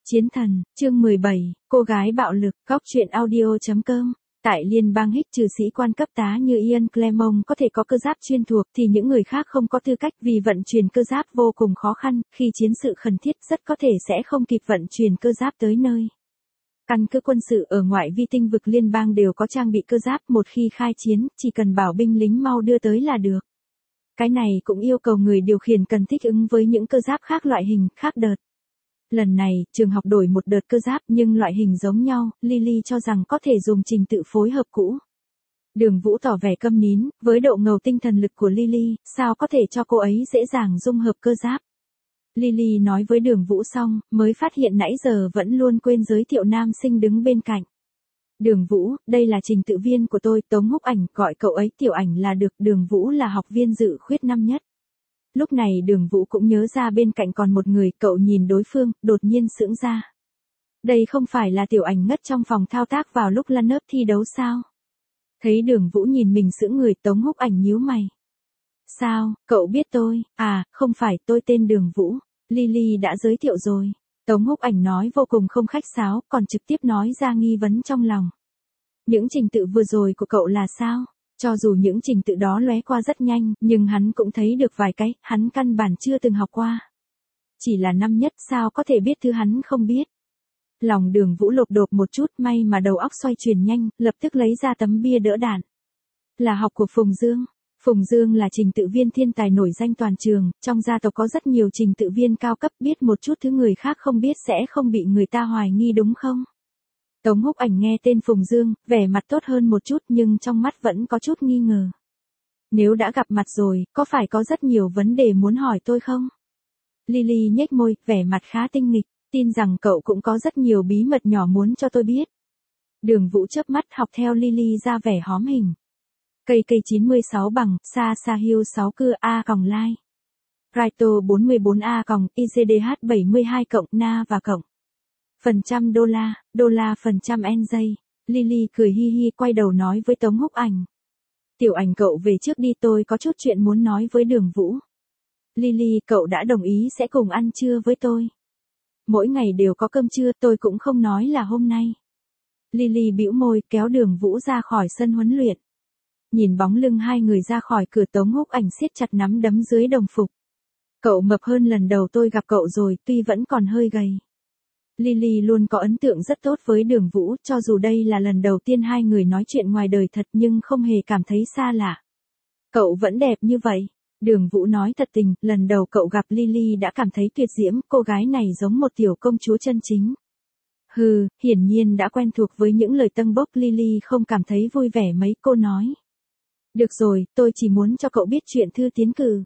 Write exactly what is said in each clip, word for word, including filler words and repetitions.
Chiến thần, chương mười bảy, cô gái bạo lực, góc truyện audio.com. Tại liên bang Hích, trừ sĩ quan cấp tá như Ian Clemont có thể có cơ giáp chuyên thuộc thì những người khác không có tư cách, vì vận chuyển cơ giáp vô cùng khó khăn, khi chiến sự khẩn thiết rất có thể sẽ không kịp vận chuyển cơ giáp tới nơi. Căn cứ quân sự ở ngoại vi tinh vực liên bang đều có trang bị cơ giáp, một khi khai chiến, chỉ cần bảo binh lính mau đưa tới là được. Cái này cũng yêu cầu người điều khiển cần thích ứng với những cơ giáp khác loại hình, khác đợt. Lần này, trường học đổi một đợt cơ giáp nhưng loại hình giống nhau, Lily cho rằng có thể dùng trình tự phối hợp cũ. Đường Vũ tỏ vẻ câm nín, với độ ngầu tinh thần lực của Lily, sao có thể cho cô ấy dễ dàng dung hợp cơ giáp. Lily nói với Đường Vũ xong, mới phát hiện nãy giờ vẫn luôn quên giới thiệu nam sinh đứng bên cạnh. Đường Vũ, đây là trình tự viên của tôi, Tống Húc Ảnh, gọi cậu ấy Tiểu Ảnh là được. Đường Vũ là học viên dự khuyết năm nhất. Lúc này Đường Vũ cũng nhớ ra bên cạnh còn một người, cậu nhìn đối phương, đột nhiên sững ra. Đây không phải là Tiểu Ảnh ngất trong phòng thao tác vào lúc lăn ớp thi đấu sao? Thấy Đường Vũ nhìn mình sững người, Tống Húc Ảnh nhíu mày. Sao, cậu biết tôi? À, không phải, tôi tên Đường Vũ. Lily đã giới thiệu rồi. Tống Húc Ảnh nói vô cùng không khách sáo, còn trực tiếp nói ra nghi vấn trong lòng. Những trình tự vừa rồi của cậu là sao? Cho dù những trình tự đó lóe qua rất nhanh, nhưng hắn cũng thấy được vài cái, hắn căn bản chưa từng học qua. Chỉ là năm nhất sao có thể biết thứ hắn không biết. Lòng Đường Vũ lột đột một chút, may mà đầu óc xoay chuyển nhanh, lập tức lấy ra tấm bia đỡ đạn. Là học của Phùng Dương. Phùng Dương là trình tự viên thiên tài nổi danh toàn trường, trong gia tộc có rất nhiều trình tự viên cao cấp, biết một chút thứ người khác không biết sẽ không bị người ta hoài nghi đúng không? Tống Húc Ảnh nghe tên Phùng Dương, vẻ mặt tốt hơn một chút nhưng trong mắt vẫn có chút nghi ngờ. Nếu đã gặp mặt rồi, có phải có rất nhiều vấn đề muốn hỏi tôi không? Lily nhếch môi, vẻ mặt khá tinh nghịch, tin rằng cậu cũng có rất nhiều bí mật nhỏ muốn cho tôi biết. Đường Vũ chớp mắt học theo Lily ra vẻ hóm hình. Cây cây chín mươi sáu bằng, Sa Sa Hill sáu cưa A còng Lai. Raito bốn mươi bốn A còng, i xê đê hát bảy mươi hai cộng, Na và cộng. Phần trăm đô la, đô la phần trăm en gi. Lily cười hi hi quay đầu nói với Tống Húc Ảnh. Tiểu Ảnh cậu về trước đi, tôi có chút chuyện muốn nói với Đường Vũ. Lily, cậu đã đồng ý sẽ cùng ăn trưa với tôi. Mỗi ngày đều có cơm trưa, tôi cũng không nói là hôm nay. Lily bĩu môi kéo Đường Vũ ra khỏi sân huấn luyện. Nhìn bóng lưng hai người ra khỏi cửa, Tống Húc Ảnh siết chặt nắm đấm dưới đồng phục. Cậu mập hơn lần đầu tôi gặp cậu rồi, tuy vẫn còn hơi gầy. Lily luôn có ấn tượng rất tốt với Đường Vũ, cho dù đây là lần đầu tiên hai người nói chuyện ngoài đời thật nhưng không hề cảm thấy xa lạ. Cậu vẫn đẹp như vậy. Đường Vũ nói thật tình, lần đầu cậu gặp Lily đã cảm thấy tuyệt diễm, cô gái này giống một tiểu công chúa chân chính. Hừ, hiển nhiên đã quen thuộc với những lời tâng bốc, Lily không cảm thấy vui vẻ mấy, cô nói. Được rồi, tôi chỉ muốn cho cậu biết chuyện thư tiến cử.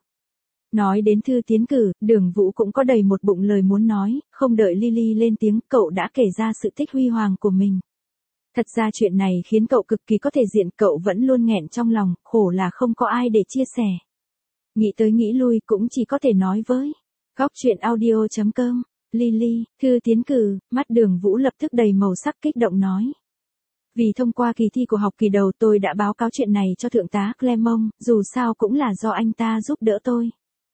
Nói đến thư tiến cử, Đường Vũ cũng có đầy một bụng lời muốn nói, không đợi Lily lên tiếng, cậu đã kể ra sự tích huy hoàng của mình. Thật ra chuyện này khiến cậu cực kỳ có thể diện, cậu vẫn luôn nghẹn trong lòng, khổ là không có ai để chia sẻ. Nghĩ tới nghĩ lui cũng chỉ có thể nói với. Góc truyện audio.com, Lily, thư tiến cử, mắt Đường Vũ lập tức đầy màu sắc kích động nói. Vì thông qua kỳ thi của học kỳ đầu tôi đã báo cáo chuyện này cho Thượng tá Clemont, dù sao cũng là do anh ta giúp đỡ tôi.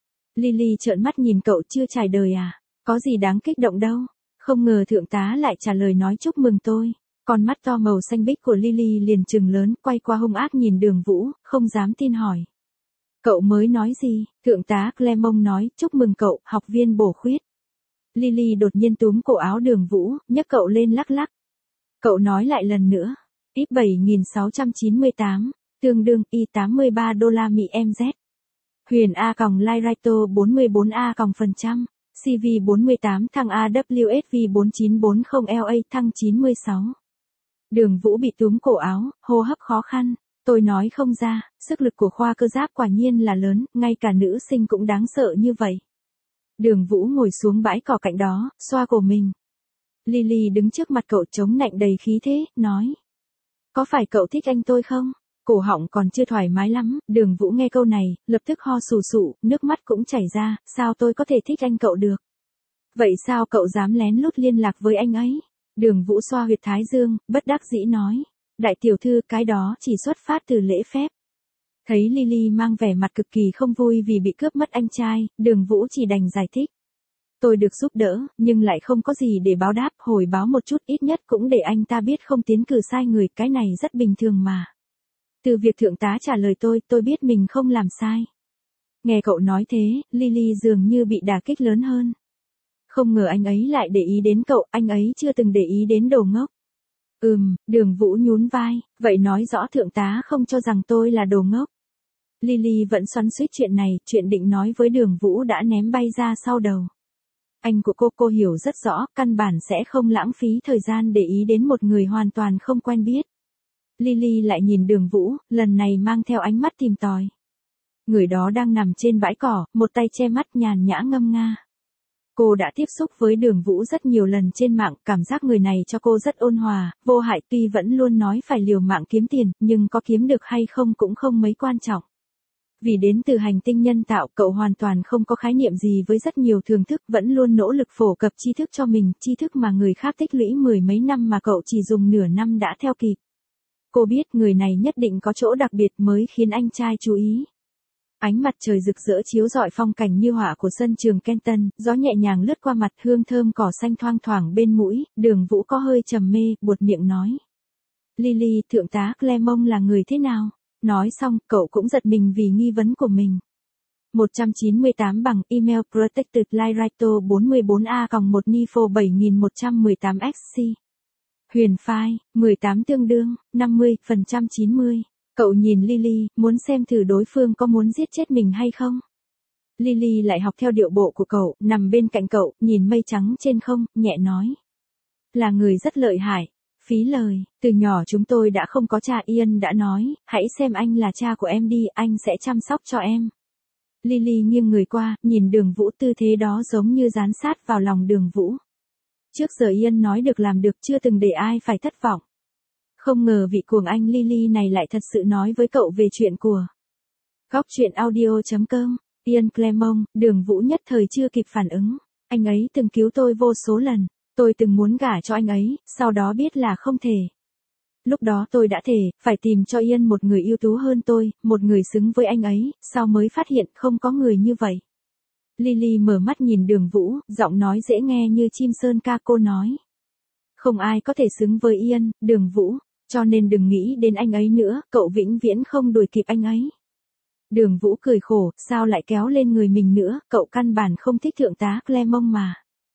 Lily trợn mắt nhìn cậu, chưa trải đời à? Có gì đáng kích động đâu. Không ngờ Thượng tá lại trả lời nói chúc mừng tôi. Con mắt to màu xanh biếc của Lily liền trừng lớn, quay qua hung ác nhìn Đường Vũ, không dám tin hỏi. Cậu mới nói gì? Thượng tá Clemont nói, chúc mừng cậu, học viên bổ khuyết. Lily đột nhiên túm cổ áo Đường Vũ, nhấc cậu lên lắc lắc. Cậu nói lại lần nữa. i bảy nghìn sáu trăm chín mươi tám, tương đương i tám mươi ba đô la Mỹ em dét. Huyền A còng Lai Raito bốn mươi bốn A còng phần trăm, xê vê bốn mươi tám thăng a vê ét vê bốn chín bốn không lờ a thăng chín mươi sáu. Đường Vũ bị túm cổ áo, hô hấp khó khăn. Tôi nói không ra, sức lực của khoa cơ giáp quả nhiên là lớn, ngay cả nữ sinh cũng đáng sợ như vậy. Đường Vũ ngồi xuống bãi cỏ cạnh đó, xoa cổ mình. Lily đứng trước mặt cậu chống nạnh đầy khí thế, nói. Có phải cậu thích anh tôi không? Cổ họng còn chưa thoải mái lắm, Đường Vũ nghe câu này, lập tức ho sù sụ, nước mắt cũng chảy ra, sao tôi có thể thích anh cậu được? Vậy sao cậu dám lén lút liên lạc với anh ấy? Đường Vũ xoa huyệt thái dương, bất đắc dĩ nói. Đại tiểu thư, cái đó chỉ xuất phát từ lễ phép. Thấy Lily mang vẻ mặt cực kỳ không vui vì bị cướp mất anh trai, Đường Vũ chỉ đành giải thích. Tôi được giúp đỡ, nhưng lại không có gì để báo đáp, hồi báo một chút ít nhất cũng để anh ta biết không tiến cử sai người, cái này rất bình thường mà. Từ việc thượng tá trả lời tôi, tôi biết mình không làm sai. Nghe cậu nói thế, Lily dường như bị đả kích lớn hơn. Không ngờ anh ấy lại để ý đến cậu, anh ấy chưa từng để ý đến đồ ngốc. Ừm, Đường Vũ nhún vai, vậy nói rõ thượng tá không cho rằng tôi là đồ ngốc. Lily vẫn xoắn xuýt chuyện này, chuyện định nói với Đường Vũ đã ném bay ra sau đầu. Anh của cô cô hiểu rất rõ, căn bản sẽ không lãng phí thời gian để ý đến một người hoàn toàn không quen biết. Lily lại nhìn Đường Vũ, lần này mang theo ánh mắt tìm tòi. Người đó đang nằm trên bãi cỏ, một tay che mắt nhàn nhã ngâm nga. Cô đã tiếp xúc với Đường Vũ rất nhiều lần trên mạng, cảm giác người này cho cô rất ôn hòa, vô hại, tuy vẫn luôn nói phải liều mạng kiếm tiền, nhưng có kiếm được hay không cũng không mấy quan trọng. Vì đến từ hành tinh nhân tạo, cậu hoàn toàn không có khái niệm gì với rất nhiều thưởng thức, vẫn luôn nỗ lực phổ cập tri thức cho mình, tri thức mà người khác tích lũy mười mấy năm mà cậu chỉ dùng nửa năm đã theo kịp. Cô biết người này nhất định có chỗ đặc biệt mới khiến anh trai chú ý. Ánh mặt trời rực rỡ chiếu rọi phong cảnh như họa của sân trường Kenton, gió nhẹ nhàng lướt qua mặt, hương thơm cỏ xanh thoang thoảng bên mũi, Đường Vũ có hơi trầm mê, buột miệng nói. Lily, thượng tá Clermont là người thế nào? Nói xong, cậu cũng giật mình vì nghi vấn của mình. một trăm chín mươi tám bằng email protected lightrato bốn mươi bốn a một nifo bảy một một tám xc. Huyền file, mười tám tương đương, năm mươi phần trăm chín mươi. Cậu nhìn Lily, muốn xem thử đối phương có muốn giết chết mình hay không. Lily lại học theo điệu bộ của cậu, nằm bên cạnh cậu, nhìn mây trắng trên không, nhẹ nói. Là người rất lợi hại. Phí lời, từ nhỏ chúng tôi đã không có cha, Ian đã nói, hãy xem anh là cha của em đi, anh sẽ chăm sóc cho em. Lily nghiêng người qua, nhìn Đường Vũ, tư thế đó giống như dán sát vào lòng Đường Vũ. Trước giờ Ian nói được làm được, chưa từng để ai phải thất vọng. Không ngờ vị cuồng anh Lily này lại thật sự nói với cậu về chuyện của Góc truyện audio chấm com. Ian Clermont. Đường Vũ nhất thời chưa kịp phản ứng. Anh ấy từng cứu tôi vô số lần. Tôi từng muốn gả cho anh ấy, sau đó biết là không thể. Lúc đó tôi đã thề, phải tìm cho Ian một người ưu tú hơn tôi, một người xứng với anh ấy, sau mới phát hiện không có người như vậy. Lily mở mắt nhìn Đường Vũ, giọng nói dễ nghe như chim sơn ca, cô nói. Không ai có thể xứng với Ian, Đường Vũ, cho nên đừng nghĩ đến anh ấy nữa, cậu vĩnh viễn không đuổi kịp anh ấy. Đường Vũ cười khổ, sao lại kéo lên người mình nữa, cậu căn bản không thích thượng tá Clermont mà.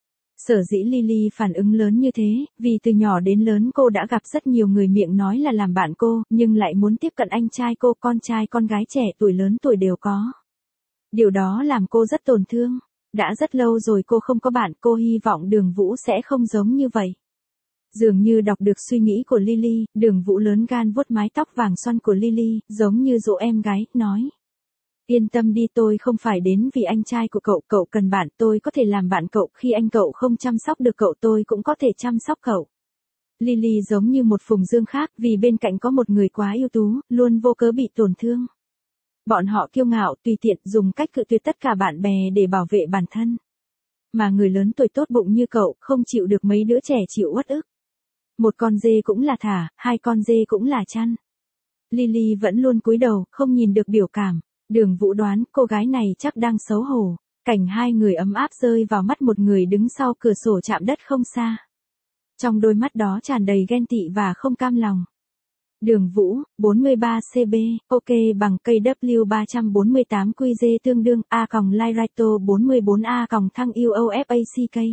Sở dĩ Lily phản ứng lớn như thế, vì từ nhỏ đến lớn cô đã gặp rất nhiều người miệng nói là làm bạn cô, nhưng lại muốn tiếp cận anh trai cô, con trai con gái trẻ tuổi lớn tuổi đều có. Điều đó làm cô rất tổn thương. Đã rất lâu rồi cô không có bạn, cô hy vọng Đường Vũ sẽ không giống như vậy. Dường như đọc được suy nghĩ của Lily, Đường Vũ lớn gan vuốt mái tóc vàng xoăn của Lily, giống như dỗ em gái, nói. Yên tâm đi, tôi không phải đến vì anh trai của cậu, cậu cần bạn, tôi có thể làm bạn cậu, khi anh cậu không chăm sóc được cậu tôi cũng có thể chăm sóc cậu. Lily giống như một phùng dương khác, vì bên cạnh có một người quá ưu tú, luôn vô cớ bị tổn thương. Bọn họ kiêu ngạo, tùy tiện, dùng cách cự tuyệt tất cả bạn bè để bảo vệ bản thân. Mà người lớn tuổi tốt bụng như cậu, không chịu được mấy đứa trẻ chịu uất ức. Một con dê cũng là thả, hai con dê cũng là chăn. Lily vẫn luôn cúi đầu, không nhìn được biểu cảm. Đường Vũ đoán, cô gái này chắc đang xấu hổ. Cảnh hai người ấm áp rơi vào mắt một người đứng sau cửa sổ chạm đất không xa. Trong đôi mắt đó tràn đầy ghen tị và không cam lòng. Đường Vũ, bốn mươi ba C B, OK bằng K W ba bốn tám Q G tương đương A còng Lightrato bốn mươi bốn A còng thăng U O F A C K.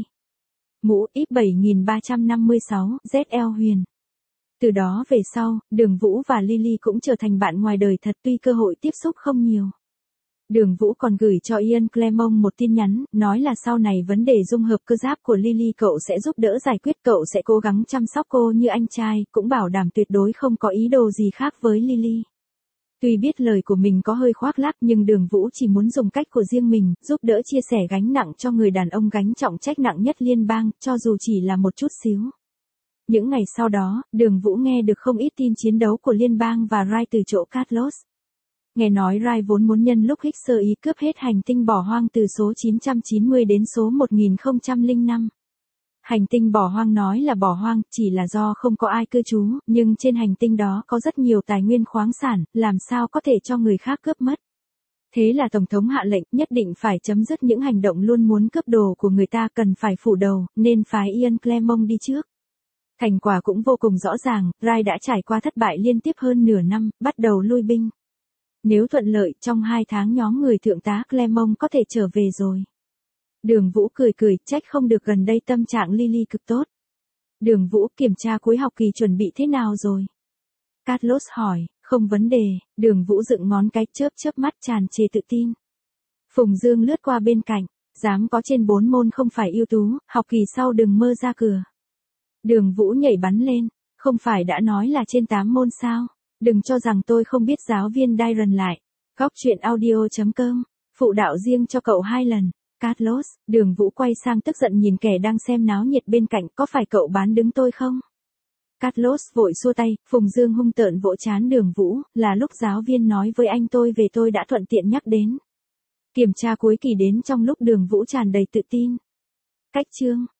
Mũ I P bảy ba năm sáu, Z L Huyền. Từ đó về sau, Đường Vũ và Lily cũng trở thành bạn ngoài đời thật, tuy cơ hội tiếp xúc không nhiều. Đường Vũ còn gửi cho Ian Clermont một tin nhắn, nói là sau này vấn đề dung hợp cơ giáp của Lily cậu sẽ giúp đỡ giải quyết, cậu sẽ cố gắng chăm sóc cô như anh trai, cũng bảo đảm tuyệt đối không có ý đồ gì khác với Lily. Tuy biết lời của mình có hơi khoác lác nhưng Đường Vũ chỉ muốn dùng cách của riêng mình, giúp đỡ chia sẻ gánh nặng cho người đàn ông gánh trọng trách nặng nhất liên bang, cho dù chỉ là một chút xíu. Những ngày sau đó, Đường Vũ nghe được không ít tin chiến đấu của liên bang và Rai từ chỗ Carlos. Nghe nói Rai vốn muốn nhân lúc hích sơ ý cướp hết hành tinh bỏ hoang từ số chín trăm chín mươi đến số một nghìn không trăm lẻ năm. Hành tinh bỏ hoang nói là bỏ hoang, chỉ là do không có ai cư trú, nhưng trên hành tinh đó có rất nhiều tài nguyên khoáng sản, làm sao có thể cho người khác cướp mất. Thế là Tổng thống hạ lệnh nhất định phải chấm dứt những hành động luôn muốn cướp đồ của người ta, cần phải phủ đầu, nên phái Ian Clement đi trước. Thành quả cũng vô cùng rõ ràng, Wright đã trải qua thất bại liên tiếp hơn nửa năm, bắt đầu lui binh. Nếu thuận lợi, trong hai tháng nhóm người thượng tá Clement có thể trở về rồi. Đường Vũ cười cười, trách không được gần đây tâm trạng Lily cực tốt. Đường Vũ, kiểm tra cuối học kỳ chuẩn bị thế nào rồi? Carlos hỏi, không vấn đề, Đường Vũ dựng ngón cái, chớp chớp mắt tràn trề tự tin. Phùng Dương lướt qua bên cạnh, dám có trên bốn môn không phải ưu tú, học kỳ sau đừng mơ ra cửa. Đường Vũ nhảy bắn lên, không phải đã nói là trên tám môn sao? Đừng cho rằng tôi không biết giáo viên Dyron lại. Góc truyện audio chấm com, phụ đạo riêng cho cậu hai lần. Carlos, Đường Vũ quay sang tức giận nhìn kẻ đang xem náo nhiệt bên cạnh, có phải cậu bán đứng tôi không? Carlos vội xua tay, Phùng Dương hung tợn vỗ trán Đường Vũ, là lúc giáo viên nói với anh tôi về tôi đã thuận tiện nhắc đến. Kiểm tra cuối kỳ đến trong lúc Đường Vũ tràn đầy tự tin. Cách chương